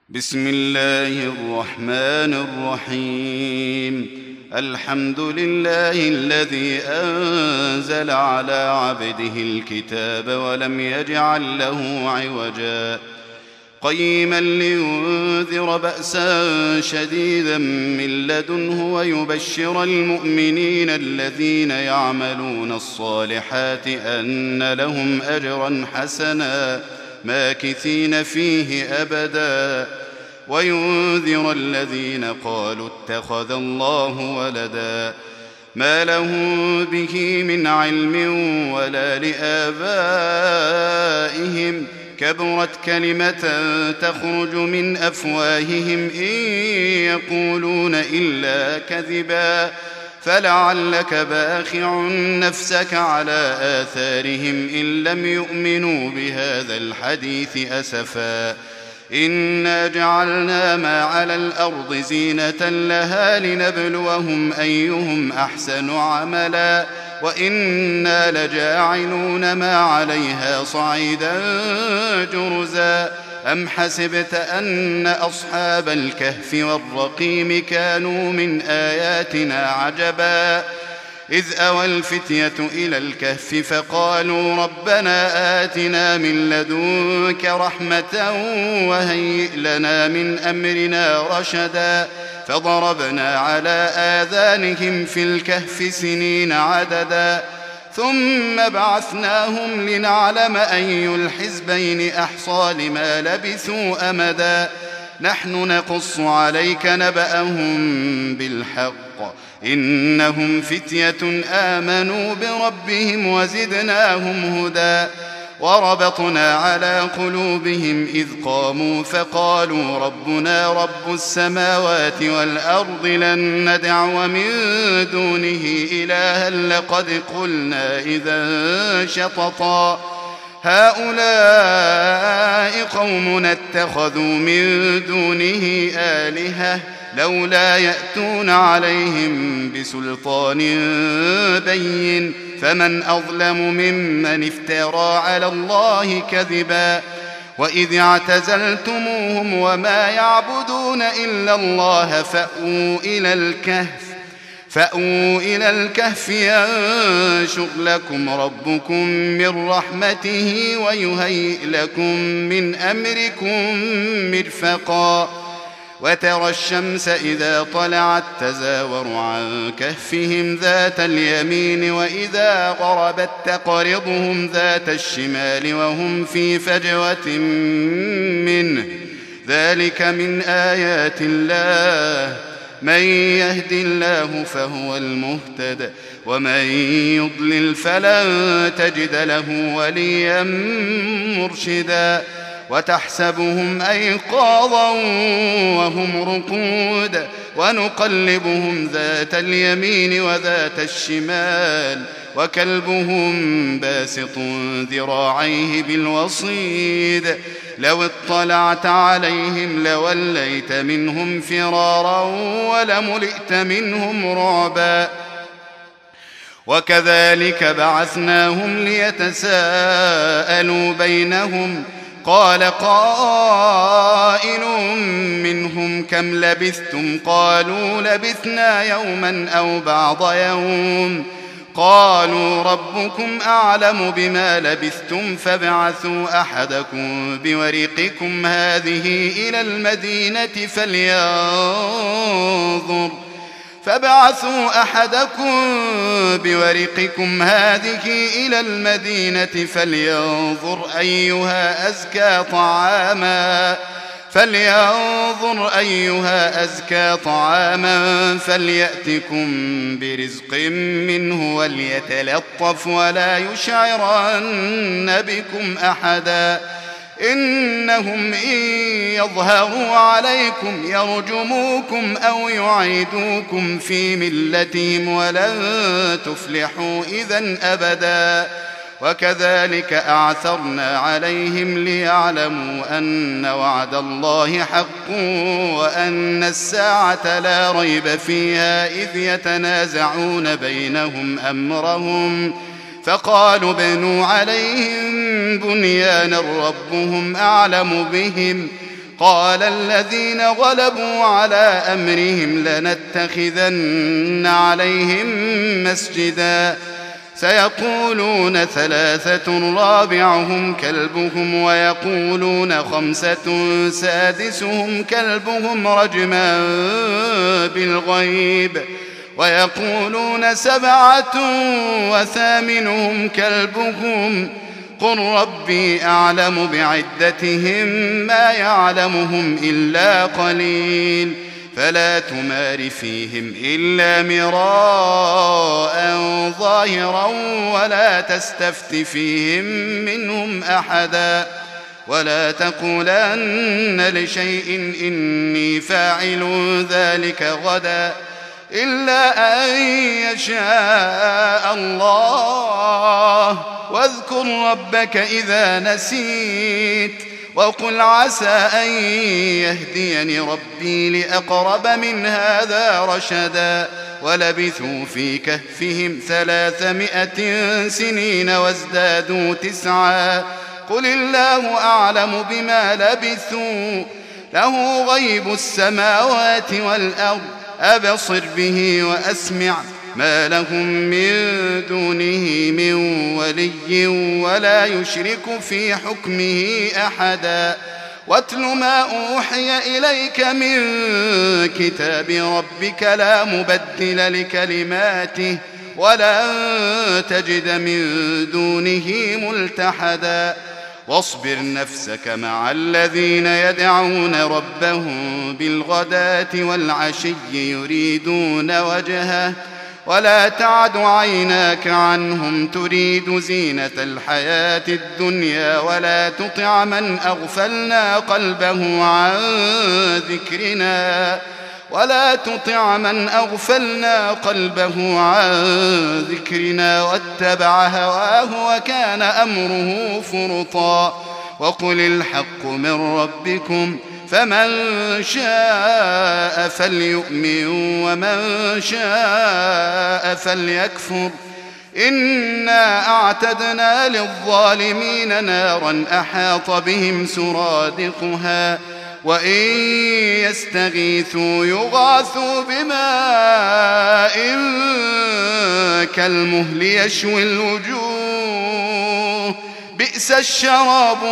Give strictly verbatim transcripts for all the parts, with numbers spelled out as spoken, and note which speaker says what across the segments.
Speaker 1: بسم الله الرحمن الرحيم. الحمد لله الذي أنزل على عبده الكتاب ولم يجعل له عوجا قيما لينذر بأسا شديدا من لدنه ويبشر المؤمنين الذين يعملون الصالحات أن لهم أجرا حسنا ماكثين فيه أبدا وينذر الذين قالوا اتخذ الله ولدا ما لهم به من علم ولا لآبائهم كبرت كلمة تخرج من أفواههم إن يقولون إلا كذبا فلعلك باخع نفسك على آثارهم إن لم يؤمنوا بهذا الحديث أسفا إنا جعلنا ما على الأرض زينة لها لنبلوهم أيهم أحسن عملا وإنا لجاعلون ما عليها صعيدا جرزا أم حسبت أن أصحاب الكهف والرقيم كانوا من آياتنا عجبا إذ أوى الفتية إلى الكهف فقالوا ربنا آتنا من لدنك رحمة وهيئ لنا من أمرنا رشدا فضربنا على آذانهم في الكهف سنين عددا ثم بعثناهم لنعلم أي الحزبين أحصى لما لبثوا أمدا نحن نقص عليك نبأهم بالحق إنهم فتية آمنوا بربهم وزدناهم هدى وربطنا على قلوبهم إذ قاموا فقالوا ربنا رب السماوات والأرض لن ندعو من دونه إلها لقد قلنا إذا شططا هؤلاء قومنا اتخذوا من دونه آلهة لولا يأتون عليهم بسلطان بين فمن أظلم ممن افترى على الله كذبا وإذ اعتزلتموهم وما يعبدون إلا الله فأووا إلى الكهف فأووا إلى الكهف ينشر لكم ربكم من رحمته ويهيئ لكم من أمركم مرفقا وترى الشمس إذا طلعت تزاور عن كهفهم ذات اليمين وإذا غربت تقرضهم ذات الشمال وهم في فجوة منه ذلك من آيات الله من يهد الله فهو المهتد ومن يضلل فلن تجد له وليا مرشدا وتحسبهم أيقاظا وهم رقود ونقلبهم ذات اليمين وذات الشمال وكلبهم باسط ذراعيه بالوصيد لو اطلعت عليهم لوليت منهم فرارا ولملئت منهم رعبا وكذلك بعثناهم ليتساءلوا بينهم قال قائل منهم كم لبثتم قالوا لبثنا يوما أو بعض يوم قالوا ربكم أعلم بما لبثتم فابعثوا أحدكم بورقكم هذه إلى المدينة فلينظر فابعثوا أحدكم بورقكم هذه إلى المدينة فلينظر أيها أزكى طعاما فلينظر أيها أزكى طعاما فليأتكم برزق منه وليتلطف ولا يشعرن بكم أحدا إنهم إن يظهروا عليكم يرجموكم أو يعيدوكم في ملتهم ولن تفلحوا إذن أبدا وكذلك أعثرنا عليهم ليعلموا أن وعد الله حق وأن الساعة لا ريب فيها إذ يتنازعون بينهم أمرهم فقالوا ابنوا عليهم بنيانا ربهم أعلم بهم قال الذين غلبوا على أمرهم لنتخذن عليهم مسجدا سيقولون ثلاثة رابعهم كلبهم ويقولون خمسة سادسهم كلبهم رجما بالغيب ويقولون سبعة وثامنهم كلبهم قل ربي أعلم بعدتهم ما يعلمهم إلا قليل فلا تمار فيهم إلا مراء ظاهرا ولا تستفت فيهم منهم أحدا ولا تقولن لشيء إني فاعل ذلك غدا إلا أن يشاء الله واذكر ربك إذا نسيت وقل عسى أن يهديني ربي لأقرب من هذا رشدا ولبثوا في كهفهم ثلاثمائة سنين وازدادوا تسعا قل الله أعلم بما لبثوا له غيب السماوات والأرض أبصر به وأسمع ما لهم من دونه من ولي ولا يشرك في حكمه أحدا واتل ما أوحي إليك من كتاب ربك لا مبدل لكلماته ولن تجد من دونه ملتحدا واصبر نفسك مع الذين يدعون ربهم بالغداة والعشي يريدون وجهه ولا تعد عيناك عنهم تريد زينة الحياة الدنيا ولا تطع من أغفلنا قلبه عن ذكرنا ولا تطع من أغفلنا قلبه عن ذكرنا واتبع هواه وكان أمره فرطا وقل الحق من ربكم فمن شاء فليؤمن ومن شاء فليكفر إنا أعتدنا للظالمين نارا أحاط بهم سرادقها وإن يستغيثوا يغاثوا بماء كالمهل يشوي الوجوه بئس الشراب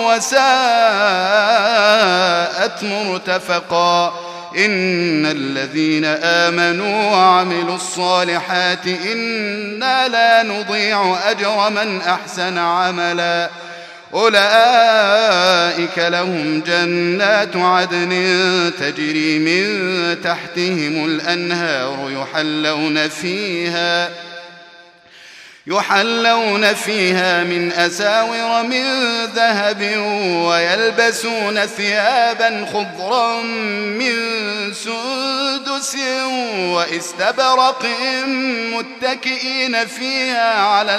Speaker 1: وساءت مرتفقا إن الذين آمنوا وعملوا الصالحات إنا لا نضيع أجر من أحسن عملا أولئك لهم جنات عدن تجري من تحتهم الأنهار يحلون فيها يحلون فيها من أساور من ذهب ويلبسون ثيابا خضرا من سندس واستبرق متكئين فيها على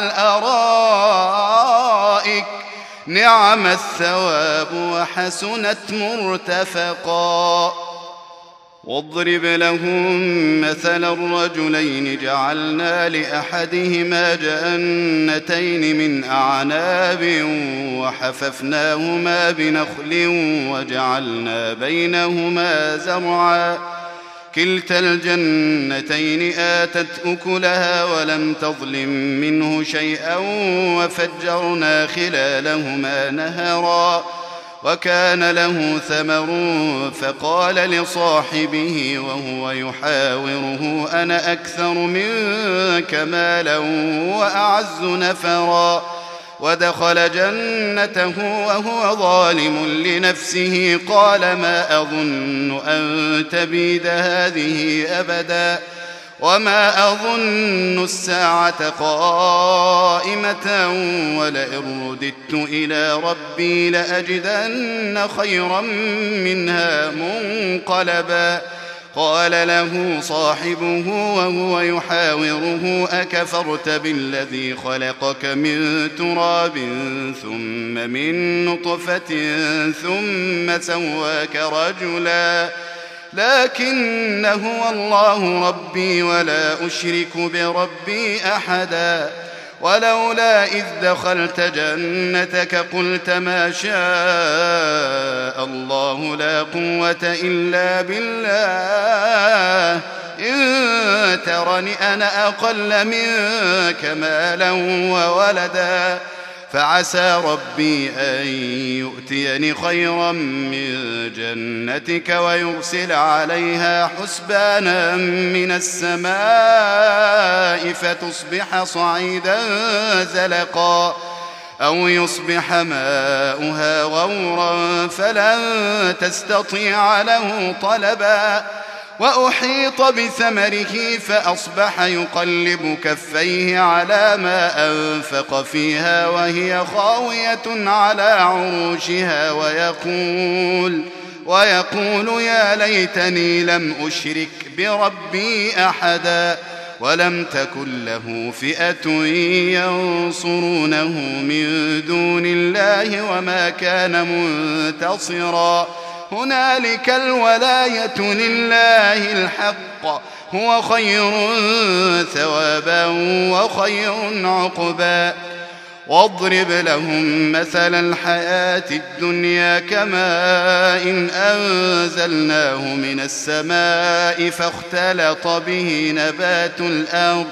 Speaker 1: الأرائك نعم الثواب وحسنت مرتفقا واضرب لهم مثل الرجلين جعلنا لأحدهما جنتين من أعناب وحففناهما بنخل وجعلنا بينهما زرعا كلتا الجنتين آتت أكلها ولم تظلم منه شيئا وفجرنا خلالهما نهرا وكان له ثمر فقال لصاحبه وهو يحاوره أنا أكثر منك مالا وأعز نفرا ودخل جنته وهو ظالم لنفسه قال ما أظن أن تبيد هذه أبدا وما أظن الساعة قائمة ولئن رددت إلى ربي لأجدن خيرا منها منقلبا قال له صاحبه وهو يحاوره أكفرت بالذي خلقك من تراب ثم من نطفة ثم سواك رجلا لكن هو الله ربي ولا أشرك بربي أحدا ولولا إذ دخلت جنتك قلت ما شاء الله لا قوة إلا بالله إن ترني أنا أقل منك مالا وولدا فعسى ربي أن يؤتيني خيرا من جنتك ويرسل عليها حسبانا من السماء فتصبح صعيدا زلقا أو يصبح ماؤها غورا فلن تستطيع له طلبا وأحيط بثمره فأصبح يقلب كفيه على ما أنفق فيها وهي خاوية على عروشها ويقول, ويقول يا ليتني لم أشرك بربي أحدا ولم تكن له فئة ينصرونه من دون الله وما كان منتصرا هنالك الولاية لله الحق هو خير ثوابا وخير عقبا واضرب لهم مثل الحياة الدنيا كماء إن أنزلناه من السماء فاختلط به نبات الأرض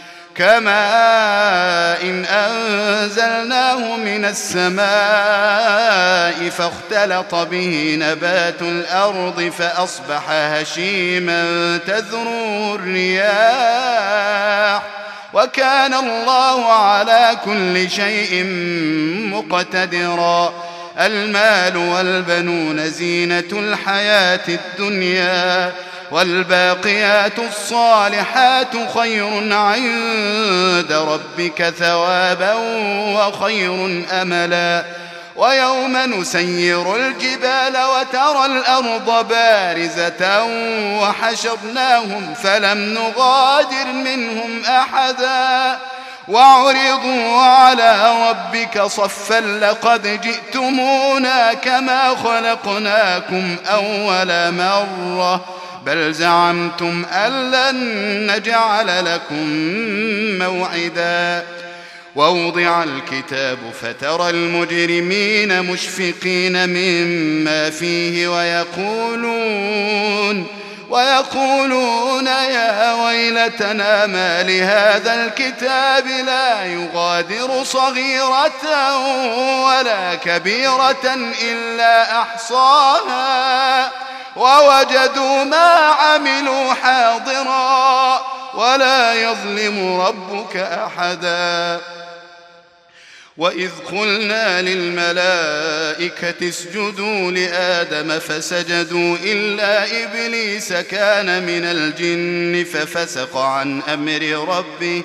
Speaker 1: كماء إن أنزلناه من السماء فاختلط به نبات الأرض فأصبح هشيما تذروه الرياح وكان الله على كل شيء مقتدرا المال والبنون زينة الحياة الدنيا والباقيات الصالحات خير عند ربك ثوابا وخير أملا ويوم نسير الجبال وترى الأرض بارزة وحشرناهم فلم نغادر منهم أحدا وعرضوا على ربك صفا لقد جئتمونا كما خلقناكم أول مرة بل زعمتم أن لن نجعل لكم موعدا ووضع الكتاب فترى المجرمين مشفقين مما فيه ويقولون ويقولون يا ويلتنا ما لهذا الكتاب لا يغادر صغيرة ولا كبيرة إلا أحصاها ووجدوا ما عملوا حاضرا ولا يظلم ربك أحدا وإذ قلنا للملائكة اسجدوا لآدم فسجدوا إلا إبليس كان من الجن ففسق عن أمر ربه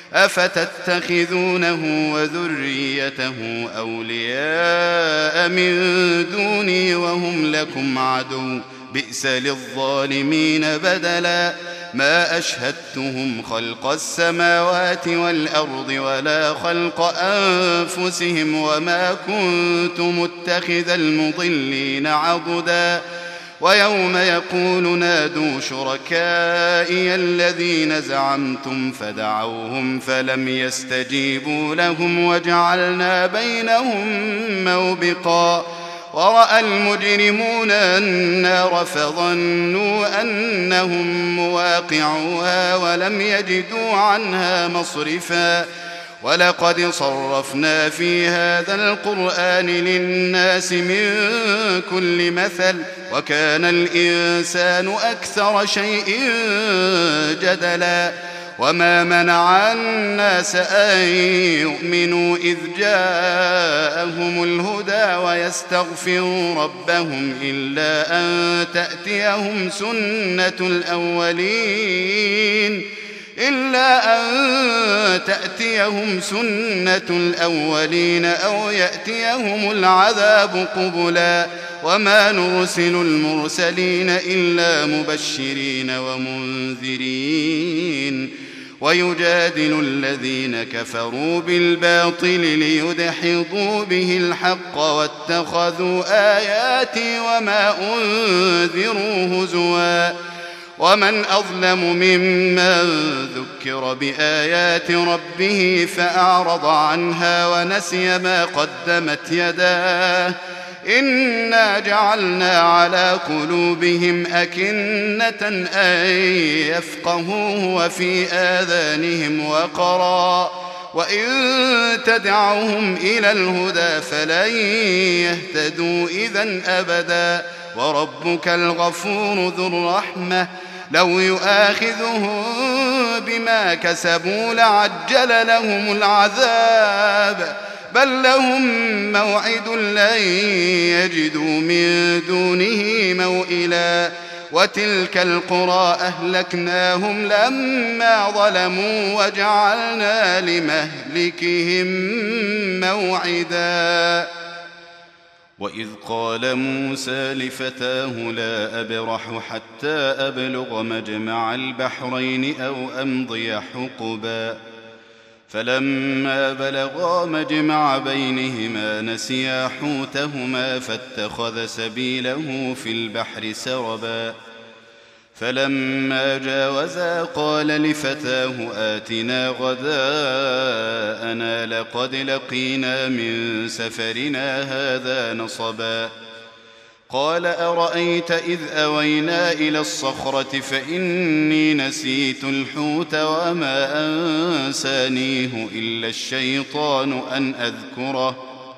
Speaker 1: أفتتخذونه وذريته أولياء من دوني وهم لكم عدو بئس للظالمين بدلا ما أشهدتهم خلق السماوات والأرض ولا خلق أنفسهم وما كنت متخذ المضلين عضدا ويوم يقول نادوا شركائي الذين زعمتم فدعوهم فلم يستجيبوا لهم وجعلنا بينهم موبقا ورأى المجرمون النار فظنوا أنهم مواقعوها ولم يجدوا عنها مصرفا ولقد صرفنا في هذا القرآن للناس من كل مثل وكان الإنسان أكثر شيء جدلا وما منع الناس أن يؤمنوا إذ جاءهم الهدى ويستغفروا ربهم إلا أن تأتيهم سنة الأولين إلا أن تأتيهم سنة الأولين أو يأتيهم العذاب قبلا وما نرسل المرسلين إلا مبشرين ومنذرين ويجادل الذين كفروا بالباطل ليدحضوا به الحق واتخذوا آياتي وما أنذروا هزوا ومن أظلم ممن ذكر بآيات ربه فأعرض عنها ونسي ما قدمت يداه إنا جعلنا على قلوبهم أكنة أن يفقهوه وفي آذانهم وقرا وإن تدعوهم إلى الهدى فلن يهتدوا إذن أبدا وربك الغفور ذو الرحمة لو يؤاخذهم بما كسبوا لعجل لهم العذاب بل لهم موعد لن يجدوا من دونه موئلا وتلك القرى أهلكناهم لما ظلموا وجعلنا لمهلكهم موعدا وإذ قال موسى لفتاه لا أبرح حتى أبلغ مجمع البحرين أو أمضي حقبا فلما بلغا مجمع بينهما نسيا حوتهما فاتخذ سبيله في البحر سربا فلما جاوزا قال لفتاه آتنا غداءنا لقد لقينا من سفرنا هذا نصبا قال أرأيت إذ أوينا إلى الصخرة فإني نسيت الحوت وما أنسانيه إلا الشيطان أن أذكره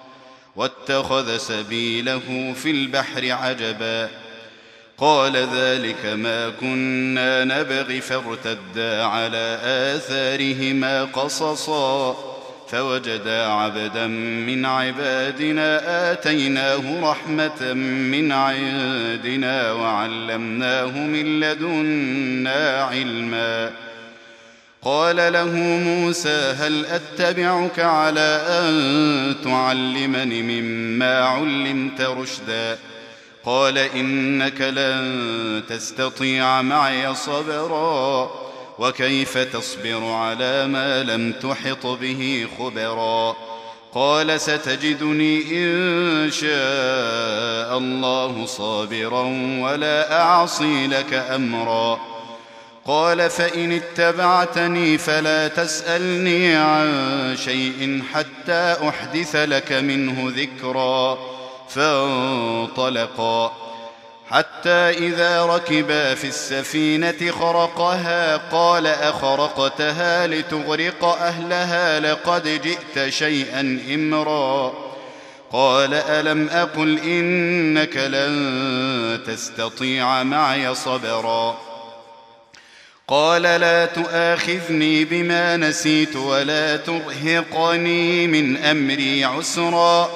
Speaker 1: واتخذ سبيله في البحر عجبا قال ذلك ما كنا نبغي فارتدا على آثارهما قصصا فوجدا عبدا من عبادنا آتيناه رحمة من عندنا وعلمناه من لدنا علما قال له موسى هل أتبعك على أن تعلمني مما علمت رشدا قال إنك لن تستطيع معي صبرا وكيف تصبر على ما لم تحط به خبرا قال ستجدني إن شاء الله صابرا ولا أعصي لك أمرا قال فإن اتبعتني فلا تسألني عن شيء حتى أحدث لك منه ذكرا فانطلقا حتى إذا ركبا في السفينة خرقها قال أخرقتها لتغرق أهلها لقد جئت شيئا إمرا قال ألم أقل إنك لن تستطيع معي صبرا قال لا تؤاخذني بما نسيت ولا ترهقني من أمري عسرا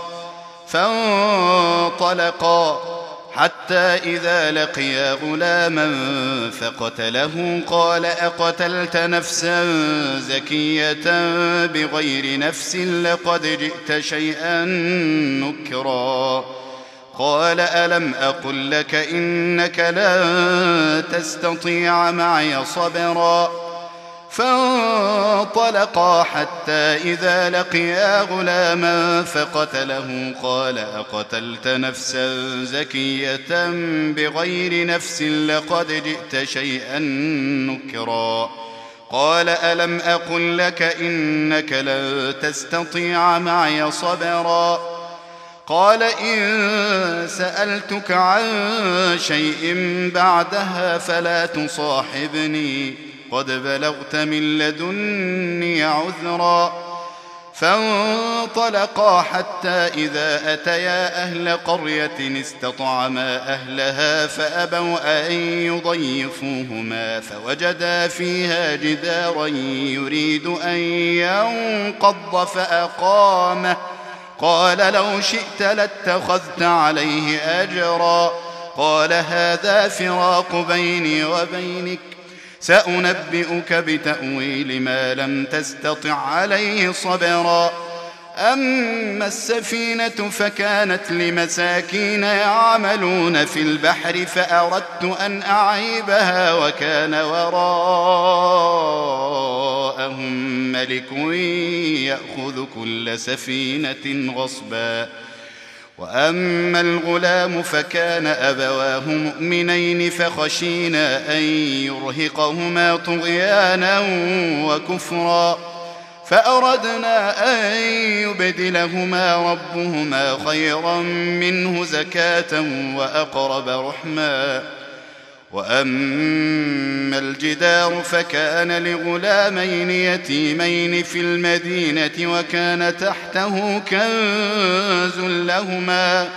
Speaker 1: فانطلقا حتى إذا لقيا غلاما فقتله قال أقتلت نفسا زكية بغير نفس لقد جئت شيئا نكرا قال ألم أقل لك إنك لن تستطيع معي صبرا فانطلقا حتى إذا لقيا غلاما فقتله قال أقتلت نفسا زكية بغير نفس لقد جئت شيئا نكرا قال ألم أقل لك إنك لن تستطيع معي صبرا قال إن سألتك عن شيء بعدها فلا تصاحبني قد بلغت من لدني عذرا فانطلقا حتى إذا أتيا أهل قرية استطعما أهلها فأبوا أن يضيفوهما فوجدا فيها جدارا يريد أن ينقض فأقامه قال لو شئت لاتخذت عليه أجرا قال هذا فراق بيني وبينك سأنبئك بتأويل ما لم تستطع عليه صبرا أما السفينة فكانت لمساكين يعملون في البحر فأردت أن أعيبها وكان وراءهم ملك يأخذ كل سفينة غصبا وأما الغلام فكان أبواه مؤمنين فخشينا أن يرهقهما طغيانا وكفرا فأردنا أن يبدلهما ربهما خيرا منه زكاة وأقرب رحما. وأما الجدار فكان لغلامين يتيمين في المدينة وكان تحته كنز لهما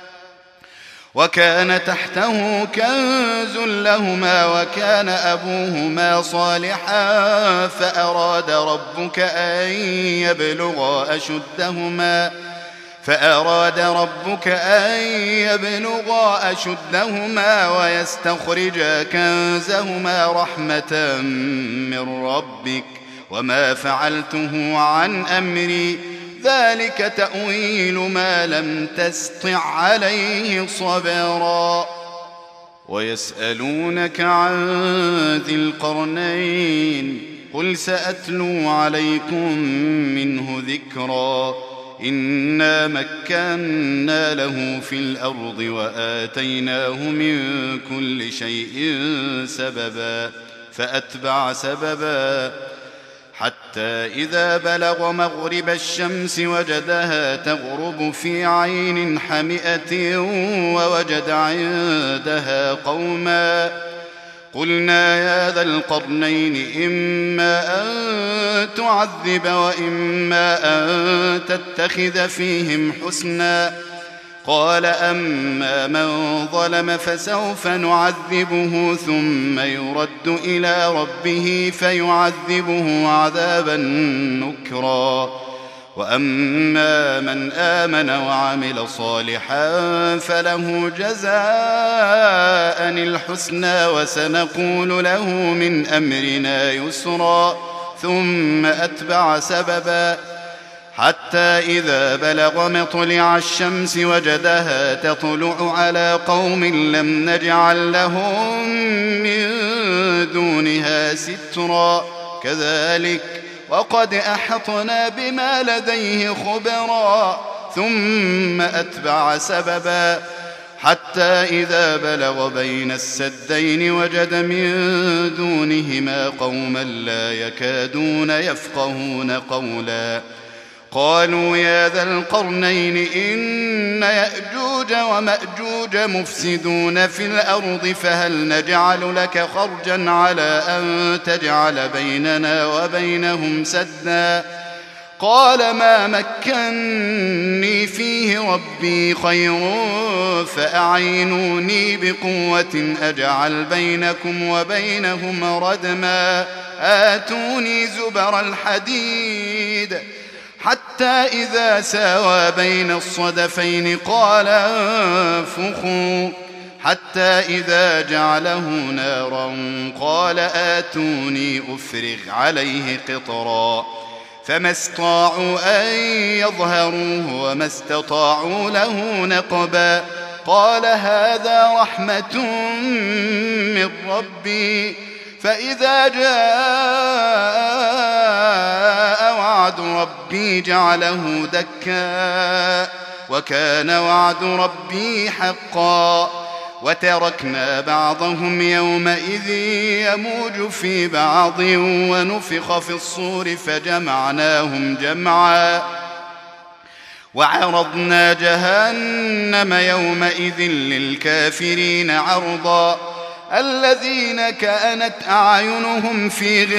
Speaker 1: وكان تحته كنز لهما وكان أبوهما صالحا فأراد ربك أن يبلغا أشدهما فأراد ربك أن يبلغا أشدهما ويستخرجا كنزهما رحمة من ربك وما فعلته عن أمري ذلك تأويل ما لم تسطع عليه صبرا. ويسألونك عن ذي القرنين قل سأتلو عليكم منه ذكرا إنا مكنا له في الأرض وآتيناه من كل شيء سببا فأتبع سببا حتى إذا بلغ مغرب الشمس وجدها تغرب في عين حمئة ووجد عندها قوما قلنا يا ذا القرنين إما أن تعذب وإما أن تتخذ فيهم حسنا قال أما من ظلم فسوف نعذبه ثم يرد إلى ربه فيعذبه عذابا نكرا وأما من آمن وعمل صالحا فله جزاء الحسنى وسنقول له من أمرنا يسرا ثم أتبع سببا حتى إذا بلغ مطلع الشمس وجدها تطلع على قوم لم نجعل لهم من دونها سترا كذلك وقد أحطنا بما لديه خبرا ثم أتبع سببا حتى إذا بلغ بين السدين وجد من دونهما قوما لا يكادون يفقهون قولا قالوا يا ذا القرنين إن يأجوج ومأجوج مفسدون في الأرض فهل نجعل لك خرجا على أن تجعل بيننا وبينهم سدا قال ما مكني فيه ربي خير فأعينوني بقوة أجعل بينكم وبينهم ردما آتوني زبر الحديد حتى إذا ساوى بين الصدفين قال انفخوا حتى إذا جعله نارا قال آتوني أفرغ عليه قطرا فما استطاعوا أن يظهروه وما استطاعوا له نقبا قال هذا رحمة من ربي فإذا جاء وعد ربي جعله دكا وكان وعد ربي حقا وتركنا بعضهم يومئذ يموج في بعض ونفخ في الصور فجمعناهم جمعا وعرضنا جهنم يومئذ للكافرين عرضا الذين كانت أعينهم في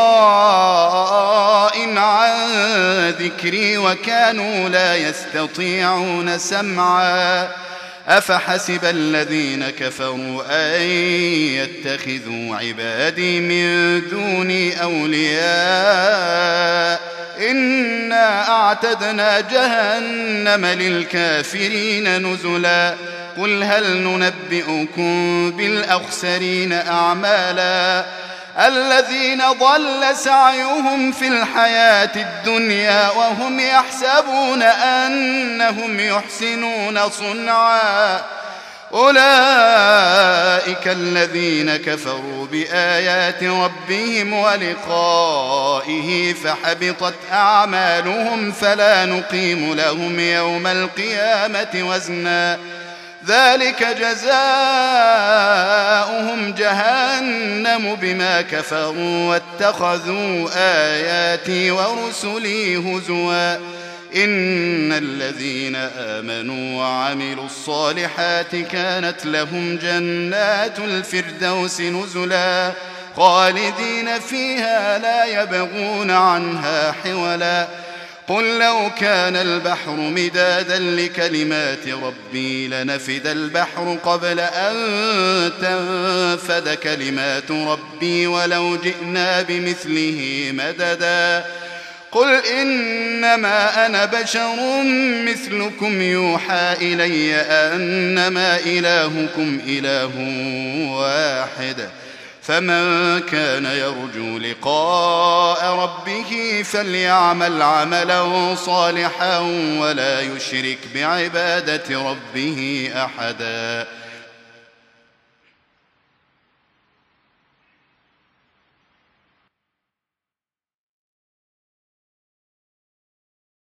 Speaker 1: غطاء عن ذكري وكانوا لا يستطيعون سمعا أفحسب الذين كفروا أن يتخذوا عبادي من دوني أولياء إنا أعتدنا جهنم للكافرين نزلا قل هل ننبئكم بالأخسرين أعمالا الذين ضل سعيهم في الحياة الدنيا وهم يحسبون أنهم يحسنون صنعا أولئك أولئك الذين كفروا بآيات ربهم ولقائه فحبطت أعمالهم فلا نقيم لهم يوم القيامة وزنا ذلك جزاؤهم جهنم بما كفروا واتخذوا آياتي ورسلي هزوا إن الذين آمنوا وعملوا الصالحات كانت لهم جنات الفردوس نزلا خالدين فيها لا يبغون عنها حولا قل لو كان البحر مدادا لكلمات ربي لنفد البحر قبل أن تنفد كلمات ربي ولو جئنا بمثله مددا قل إنما أنا بشر مثلكم يوحى إلي أنما إلهكم إله واحد فمن كان يرجو لقاء ربه فليعمل عملا صالحا ولا يشرك بعبادة ربه أحدا